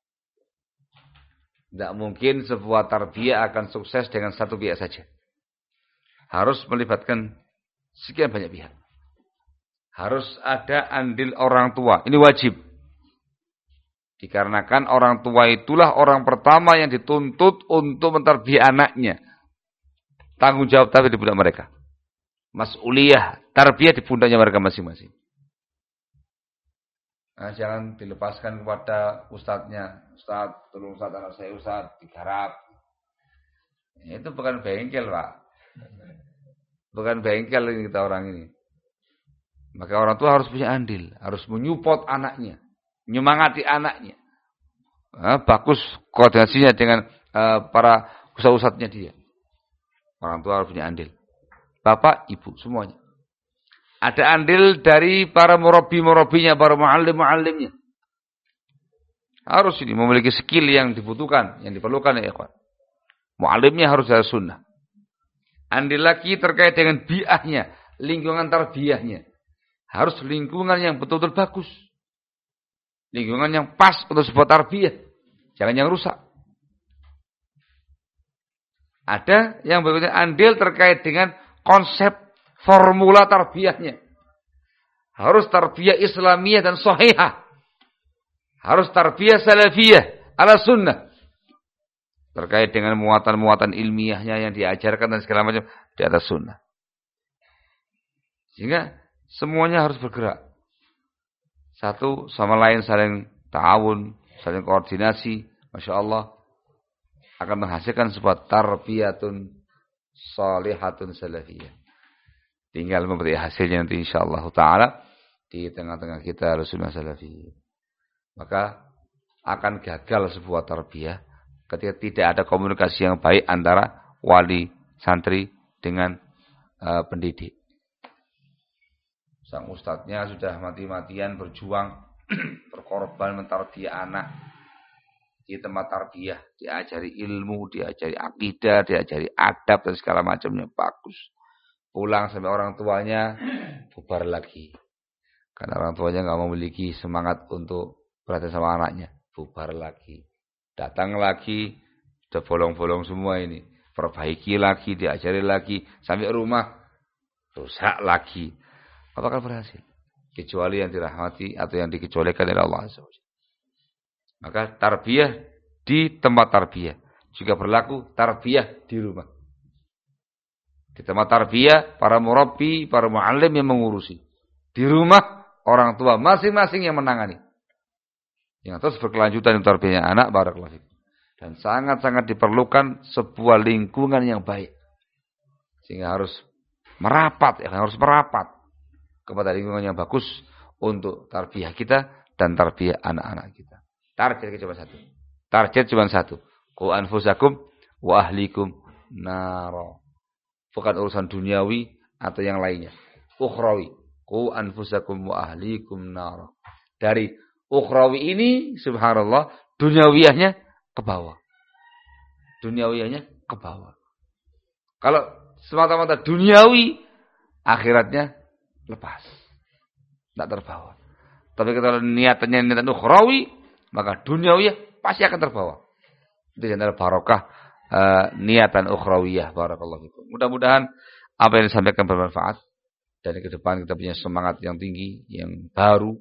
Tidak mungkin sebuah tarbiyah akan sukses dengan satu pihak saja. Harus melibatkan sekian banyak pihak. Harus ada andil orang tua. Ini wajib. Dikarenakan orang tua itulah orang pertama yang dituntut untuk mentarbiyah anaknya. Tanggung jawab tapi di pundak mereka. Mas'uliyah, tarbiyah di pundaknya mereka masing-masing. Nah, jangan dilepaskan kepada ustadznya. Ustadz, tolong ustadz anak saya ustadz, digarap. Itu bukan bengkel, Pak. Bukan bengkel ini kita orang ini. Maka orang tua harus punya andil. Harus menyupport anaknya. Menyemangati anaknya. Nah, bagus koordinasinya dengan para ustadz-ustadznya dia. Orang tua harus punya andil. Bapak, ibu, semuanya. Ada andil dari para murabi-murabinya, para muallim-muallimnya. Harus ini memiliki skill yang dibutuhkan, yang diperlukan ya ikhwan. Muallimnya harus dari sunnah. Andil lagi terkait dengan bi'ahnya, lingkungan tarbiyahnya. Harus lingkungan yang betul-betul bagus. Lingkungan yang pas untuk sebuah tarbiyah. Jangan yang rusak. Ada yang berikutnya andil terkait dengan konsep formula tarbiyahnya. Harus tarbiyah Islamiyah dan sahihah. Harus tarbiyah salafiyah ala sunnah. Terkait dengan muatan-muatan ilmiahnya yang diajarkan dan segala macam di atas sunnah. Sehingga semuanya harus bergerak. Satu sama lain saling ta'awun, saling koordinasi. Masya Allah. Akan menghasilkan sebuah tarbiyatun salihatun salafiyah. Tinggal memberi hasilnya nanti insyaAllah ta'ala. Di tengah-tengah kita Rasulullah salafiyah. Maka akan gagal sebuah tarbiyah ketika tidak ada komunikasi yang baik antara wali, santri dengan pendidik. Sang ustadznya sudah mati-matian berjuang, berkorban mentarbiyah anak di tempat tarbiyah, diajari ilmu, diajari akidah, diajari adab dan segala macamnya bagus. Pulang sampai orang tuanya bubar lagi, karena orang tuanya nggak memiliki semangat untuk perhatian sama anaknya, bubar lagi. Datang lagi, udah bolong-bolong semua ini, perbaiki lagi, diajari lagi, sampai rumah rusak lagi. Apakah berhasil? Kecuali yang dirahmati atau yang dikecualikan oleh Allah Azza wa Jalla. Maka tarbiyah di tempat tarbiyah juga berlaku tarbiyah di rumah. Di tempat tarbiyah para murabbi, para muallim yang mengurusi. Di rumah orang tua masing-masing yang menangani. Yang terus berkelanjutan untuk tarbiyahnya anak, barakallahu fikum. Dan sangat-sangat diperlukan sebuah lingkungan yang baik. Sehingga harus merapat, harus merapat kepada lingkungan yang bagus untuk tarbiyah kita dan tarbiyah anak-anak kita. Target cuma satu. Target cuma satu. Qu anfusakum wa ahlikum naro. Bukan urusan duniawi atau yang lainnya. Ukhrawi. Qu anfusakum wa ahlikum naro. Dari ukhrawi ini subhanallah duniawiyahnya ke bawah. Duniawiyahnya ke bawah. Kalau semata-mata duniawi, akhiratnya lepas. Tidak terbawa. Tapi kalau niatannya niatan ukhrawi, maka duniawiyah pasti akan terbawa. Itu adalah barokah niatan ukhrawiyah. Barakallahu fikum. Mudah-mudahan apa yang disampaikan bermanfaat. Dan ke depan kita punya semangat yang tinggi, yang baru.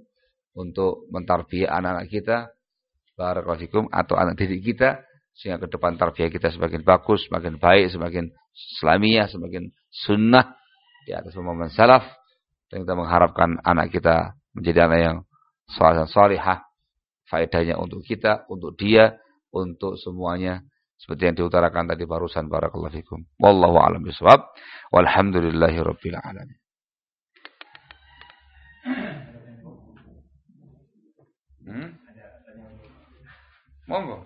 untuk mentarbiyah anak-anak kita, barakallahu fikum, atau anak didik kita, sehingga ke depan tarbiyah kita semakin bagus, semakin baik, semakin Islamiyah, semakin sunnah di atas pemahaman salaf. Dan kita mengharapkan anak kita menjadi anak yang salihah, faedahnya untuk kita, untuk dia, untuk semuanya, seperti yang diutarakan tadi barusan. Barakallahu fikum. Wallahu a'lam bishawab. Walhamdulillahirabbil alamin. Monggo.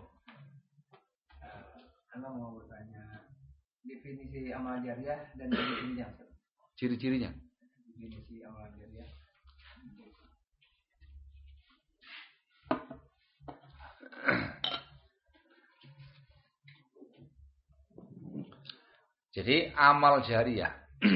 Anda mau bertanya definisi amal jariah dan definisinya. Ciri-cirinya. Definisi amal jariah. Jadi amal jariah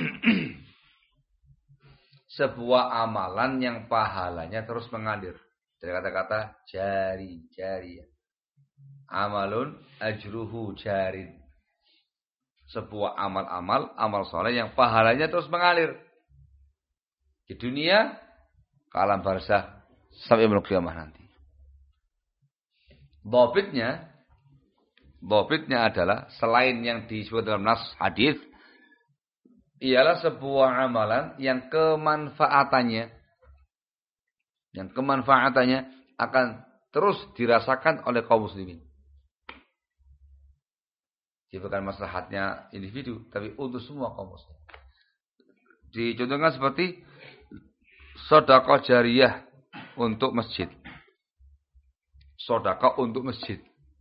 sebuah amalan yang pahalanya terus mengalir. Dari kata-kata jariyah. Amalun ajruhu jarin. Sebuah amal soleh yang pahalanya terus mengalir. Di dunia, ke alam barzakh, sampai yaumul qiyamah nanti. Dhabitnya adalah selain yang disebut dalam nas hadis, ialah sebuah amalan yang kemanfaatannya akan terus dirasakan oleh kaum muslimin. Jadi bukan maslahatnya individu, tapi untuk semua kaum muslim. Dicontohkan seperti sedekah jariyah untuk masjid. Sedekah untuk masjid.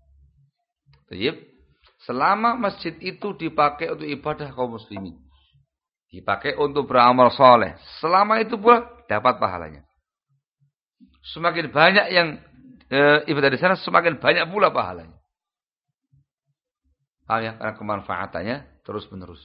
Selama masjid itu dipakai untuk ibadah kaum muslimin, dipakai untuk beramal soleh, selama itu pula dapat pahalanya. Semakin banyak yang ibadah di sana, semakin banyak pula pahalanya. Paham ya? Karena kemanfaatannya terus menerus.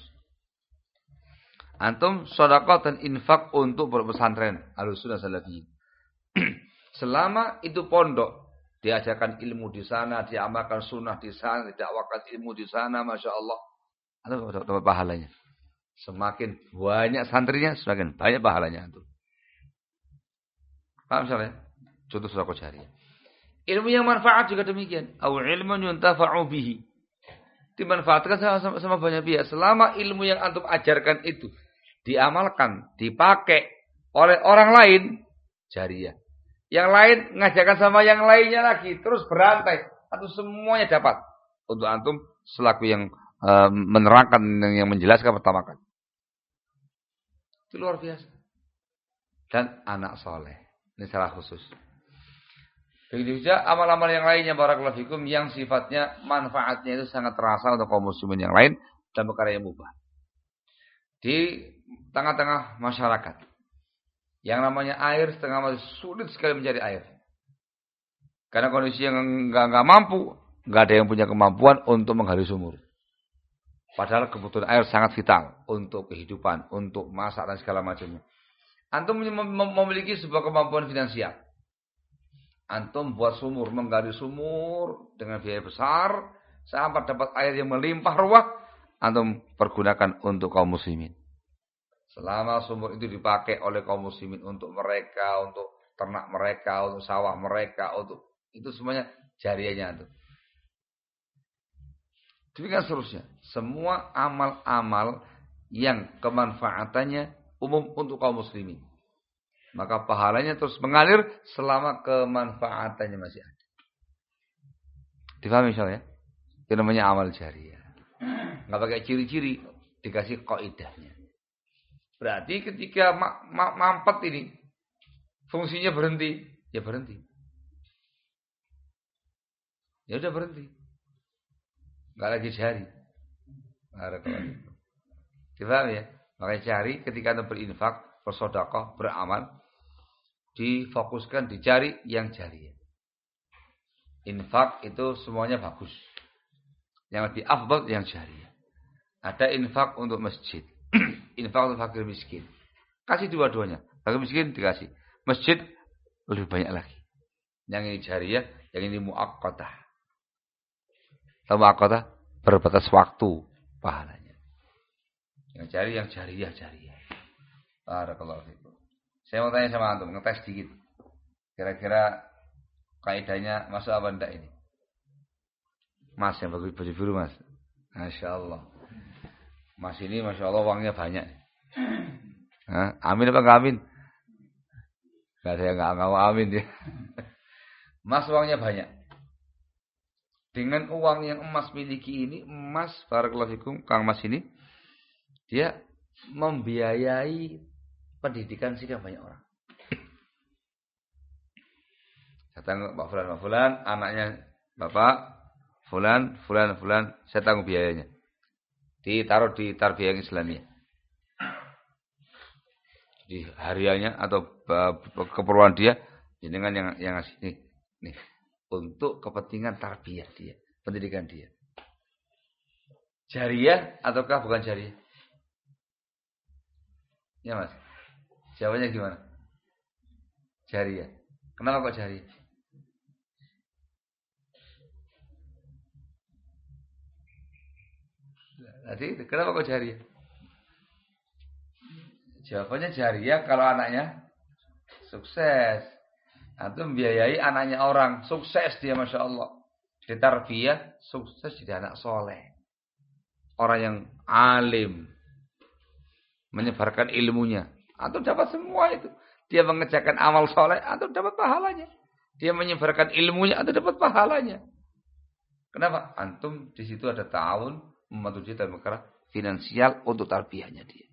Antum sedekah dan infak untuk pesantren Ahlussunnah Salafiyyin. Selama itu pondok, diajarkan ilmu di sana, diamalkan sunnah di sana, didakwakan ilmu di sana, masya Allah, ada dapat pahalanya. Semakin banyak santrinya, semakin banyak pahalanya antum. Paham misalnya? Contoh sedekah jariyah. Ilmu yang manfaat juga demikian. Au ilmun yuntafa'u bihi. Dimanfaatkan sama banyak pihak. Selama ilmu yang antum ajarkan itu diamalkan, dipakai oleh orang lain, jariyah. Yang lain ngajarkan sama yang lainnya lagi, terus berantai. Antum semuanya dapat. Untuk antum selaku yang menerangkan, yang menjelaskan pertama kali. Itu luar biasa. Dan anak soleh. Ini salah khusus. Begitu juga amal-amal yang lainnya barakallahu fikum yang sifatnya manfaatnya itu sangat terasa untuk kaum muslimin yang lain dan perkara yang mubah. Di tengah-tengah masyarakat yang namanya air setengah mati, sulit sekali mencari air. Karena kondisi yang enggak mampu, enggak ada yang punya kemampuan untuk menggali sumur. Padahal kebutuhan air sangat vital untuk kehidupan, untuk masak dan segala macamnya. Antum memiliki sebuah kemampuan finansial. Antum buat sumur, menggali sumur dengan biaya besar, sampai dapat air yang melimpah ruah, antum pergunakan untuk kaum muslimin. Selama sumur itu dipakai oleh kaum muslimin untuk mereka, untuk ternak mereka, untuk sawah mereka, untuk itu semuanya jariyahnya antum. Demikian seterusnya. Semua amal-amal yang kemanfaatannya umum untuk kaum muslimin, maka pahalanya terus mengalir selama kemanfaatannya masih ada. Difahami misalnya? Itu namanya amal jariyah. Enggak pakai ciri-ciri, dikasih kaidahnya. Berarti ketika mampet ini fungsinya berhenti, ya berhenti. Ya udah berhenti. Enggak lagi jari. Difahami ya? Makanya cari ketika Anda berinfak, bersedekah, beramal, difokuskan, dicari yang jariyah. Infak itu semuanya bagus. Yang lebih afdal yang jariyah. Ada infak untuk masjid. Infak untuk fakir miskin. Kasih dua-duanya. Fakir miskin dikasih. Masjid lebih banyak lagi. Yang ini jariyah, yang ini muaqqadah. Tahu muaqqadah? Berbatas waktu pahalanya. Yang cari yang jariyah. Barakallahu fikum. Saya mau tanya sama antum, ngetes dikit. Kira-kira kaidahnya masuk apa enggak ini? Mas yang pakai baju biru mas. Masya Allah. Mas ini Masya Allah uangnya banyak. Hah? Amin apa enggak amin? Enggak, saya enggak mau amin dia. Mas uangnya banyak. Dengan uang yang emas miliki ini, emas barakallahu fikum, Kang Mas ini, dia membiayai pendidikan sekian banyak orang. Saya tanggung Pak Fulan, anaknya Bapak Fulan, saya tanggung biayanya. Ditaruh di tarbiyah Islamiyah. Di hariannya atau keperluan dia, dengan yang ngasih nih. Untuk kepentingan tarbiyah dia, pendidikan dia. Jariyah ataukah bukan jariyah? Ya mas, jawabannya gimana? Jariyah. Kenapa kok jariyah? Tadi kenapa kok jariyah? Jawabannya jariyah kalau anaknya sukses. Antum membiayai anaknya orang, sukses dia Masya Allah. Ditarbiyah, sukses jadi anak soleh. Orang yang alim. Menyebarkan ilmunya. Antum dapat semua itu. Dia mengerjakan amal soleh, antum dapat pahalanya. Dia menyebarkan ilmunya, antum dapat pahalanya. Kenapa? Antum di situ ada ta'awun, membantu dia dalam perkara finansial untuk tarbiyahnya dia.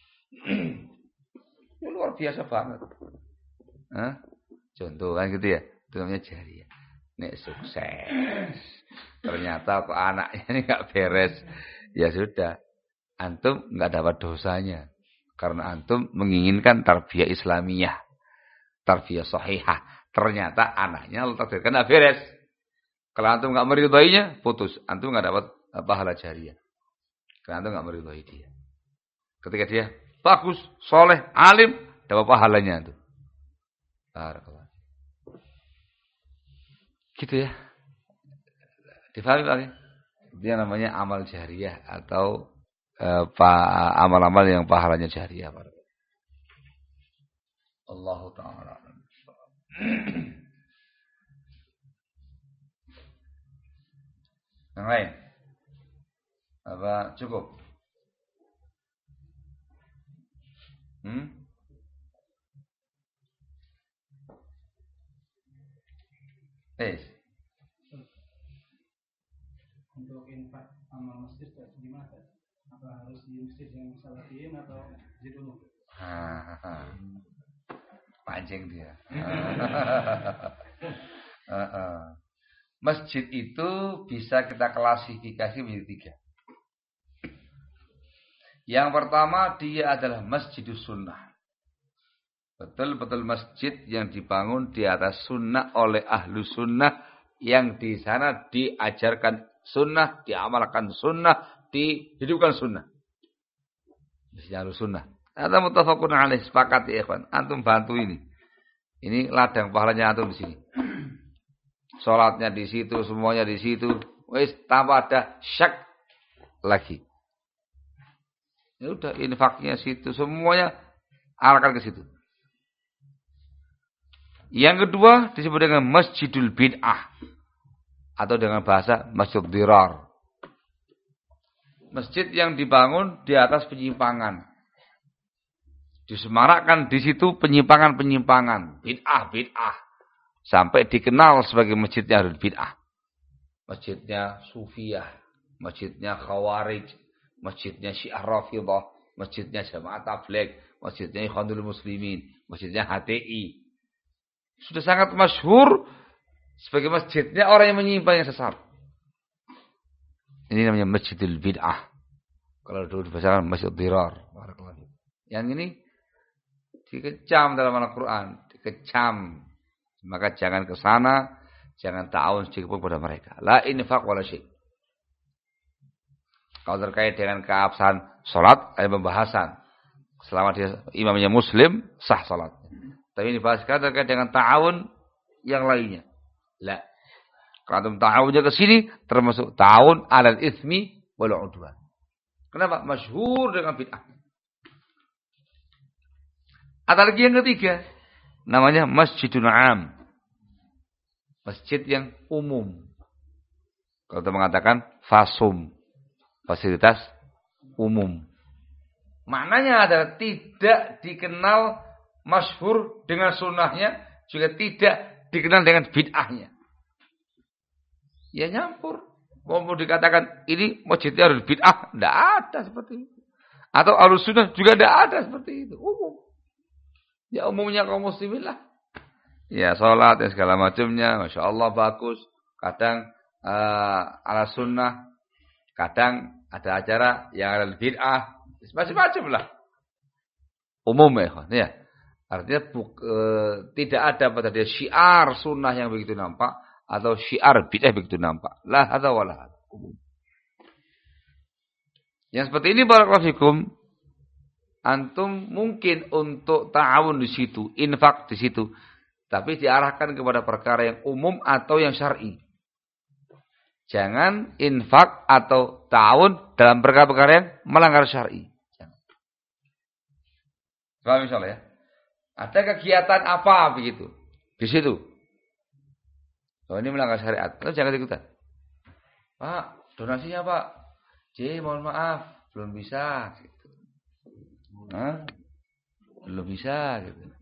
Ya, luar biasa banget. Hah? Contoh kan gitu ya. Itu namanya jariyah. Nek sukses. Ternyata kok anaknya ini gak beres. Ya sudah. Antum gak dapat dosanya. Karena antum menginginkan tarbiyah Islamiyah. Tarbiyah sahihah. Ternyata anaknya takdirkan gak beres. Kalau antum gak meridainya, putus. Antum gak dapat pahala jariyah. Karena antum gak meridai dia. Ketika dia bagus, soleh, alim, dapat pahalanya itu. Barakallah. Gitu ya. Difahami Pak? Dia namanya amal jariyah atau amal-amal yang pahalanya jariyah. Allahu ta'ala. Yang lain? Apa cukup? Untuk infak amal masjid gimana? Apa harus di masjid yang salafiyin atau di umum? Pancing dia. Masjid itu bisa kita klasifikasi menjadi 3. Yang pertama dia adalah masjidus sunnah. Betul-betul masjid yang dibangun di atas sunnah oleh ahlu sunnah. Yang di sana diajarkan sunnah, diamalkan sunnah, dihidupkan sunnah. Masjid ahlu sunnah. Ada muttafaqun alaih, sepakat ya ikhwan. Antum bantu ini. Ini ladang pahalanya antum di sini. Salatnya di situ, semuanya di situ. Wis tanpa ada syak lagi. Ya udah infaknya situ, semuanya arahkan ke situ. Yang kedua disebut dengan masjidul bid'ah atau dengan bahasa masjid dirar. Masjid yang dibangun di atas penyimpangan. Disemarakkan di situ penyimpangan-penyimpangan, bid'ah sampai dikenal sebagai masjidnya Ahlul Bid'ah. Masjidnya Sufiyah, masjidnya Khawarij, masjidnya Syiah Rafidhah, masjidnya Jamaah Tabligh, masjidnya Ikhwanul Muslimin, masjidnya HTI. Sudah sangat masyhur sebagai masjidnya orang yang menyimpang yang sesat. Ini namanya Masjidul Bid'ah. Kalau dulu dibacakan Masjid Dirar. Yang ini dikecam dalam Al-Quran. Dikecam. Maka jangan ke sana. Jangan ta'awun sedikit pun pada mereka. La infaq wala syai'. Kalau terkait dengan keabsahan sholat, ada pembahasan. Selama dia imamnya muslim, sah sholatnya. Tapi ini bahaskan terkait dengan ta'awun yang lainnya. La. Kalau ta'awunnya ke sini, termasuk ta'awun alal itsmi wal udwan. Kenapa? Masyhur dengan bid'ah. Ada lagi yang ketiga. namanya masjidun am. Masjid yang umum. Kalau kita mengatakan fasum, fasilitas umum. Maknanya adalah tidak dikenal masyhur dengan sunnahnya, juga tidak dikenal dengan bid'ahnya. Ya nyampur. Mau dikatakan ini masjidnya harus bid'ah, tidak ada seperti itu. Atau harus sunnah juga tidak ada seperti itu. Umum. Ya umumnya kaum muslimin lah. Ya sholat dan segala macamnya, masya Allah bagus. Kadang ala sunnah, kadang ada acara yang ada bid'ah, macam-macam lah. Umum ya. Artinya tidak ada pada dia syiar sunnah yang begitu nampak atau syiar bid'ah begitu nampak. La hadza wala hadza. Umum. Yang seperti ini barakallahu fikum, antum mungkin untuk ta'awun di situ, infak di situ. Tapi diarahkan kepada perkara yang umum atau yang syar'i. Jangan infak atau ta'awun dalam perkara-perkara yang melanggar syar'i. Paham misalnya ya? Ada kegiatan apa begitu di situ? Oh ini melanggar syariat. Lalu jangan ikutan. Pak, donasinya Pak. Mohon maaf, belum bisa. Gitu. Belum bisa gitu.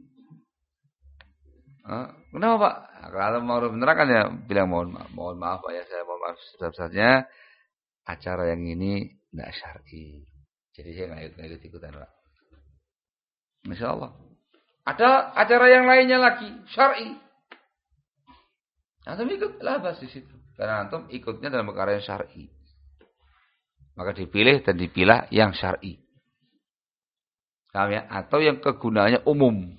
Kenapa Pak? Kalau mau beneran ya bilang mohon maaf Pak ya, saya mohon maaf sebesar-besarnya acara yang ini tidak syar'i. Jadi saya nggak ikut-ikutan Pak. Masya Allah. Ada acara yang lainnya lagi syar'i. Antum ikut lah bas di situ. Karena antum ikutnya dalam perkara yang syar'i. Maka dipilih dan dipilah yang syar'i. Paham ya? Atau yang kegunaannya umum.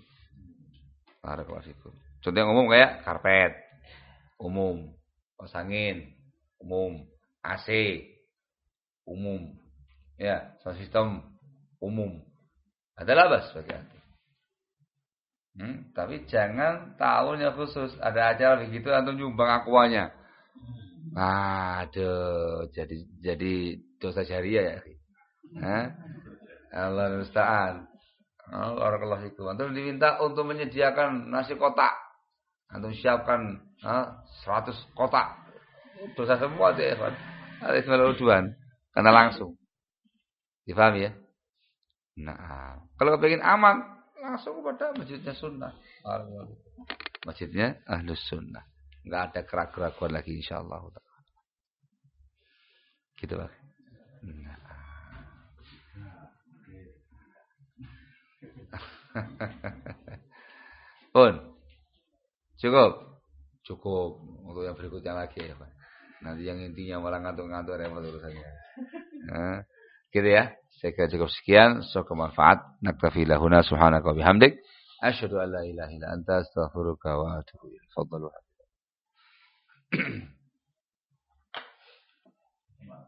Contoh yang umum kayak karpet, umum, kipas angin, umum, AC, umum, ya, sound system, umum. Adalah bas bagi antum. Tapi jangan tahunnya khusus ada acara begitu antum nyumbang akuanya. Aduh, jadi dosa syariah ya. Allah musta'an. Barakallahu fikum. Antum diminta untuk menyediakan nasi kotak. Antum siapkan 100 kotak. Dosa semua deh, Pak. Ada semeluduan. Karena langsung. Difahami ya? Nah, kalau pengen aman, langsung kepada masjidnya sunnah. Masjidnya ahlus sunnah. Enggak ada keraguan lagi insyaallah. Gitu, Pak. Nah. Pun cukup untuk yang berikutnya lagi ya Pak. Nanti yang intinya malah ngantuk-ngantuk repot urusannya. Gitu ya. Saya kira cukup sekian. Semoga bermanfaat. Naktafi lahuna subhanaka wa bihamdik. Asyhadu an la ilaha illa anta astaghfiruka wa atubu ilaik. Fadhalu.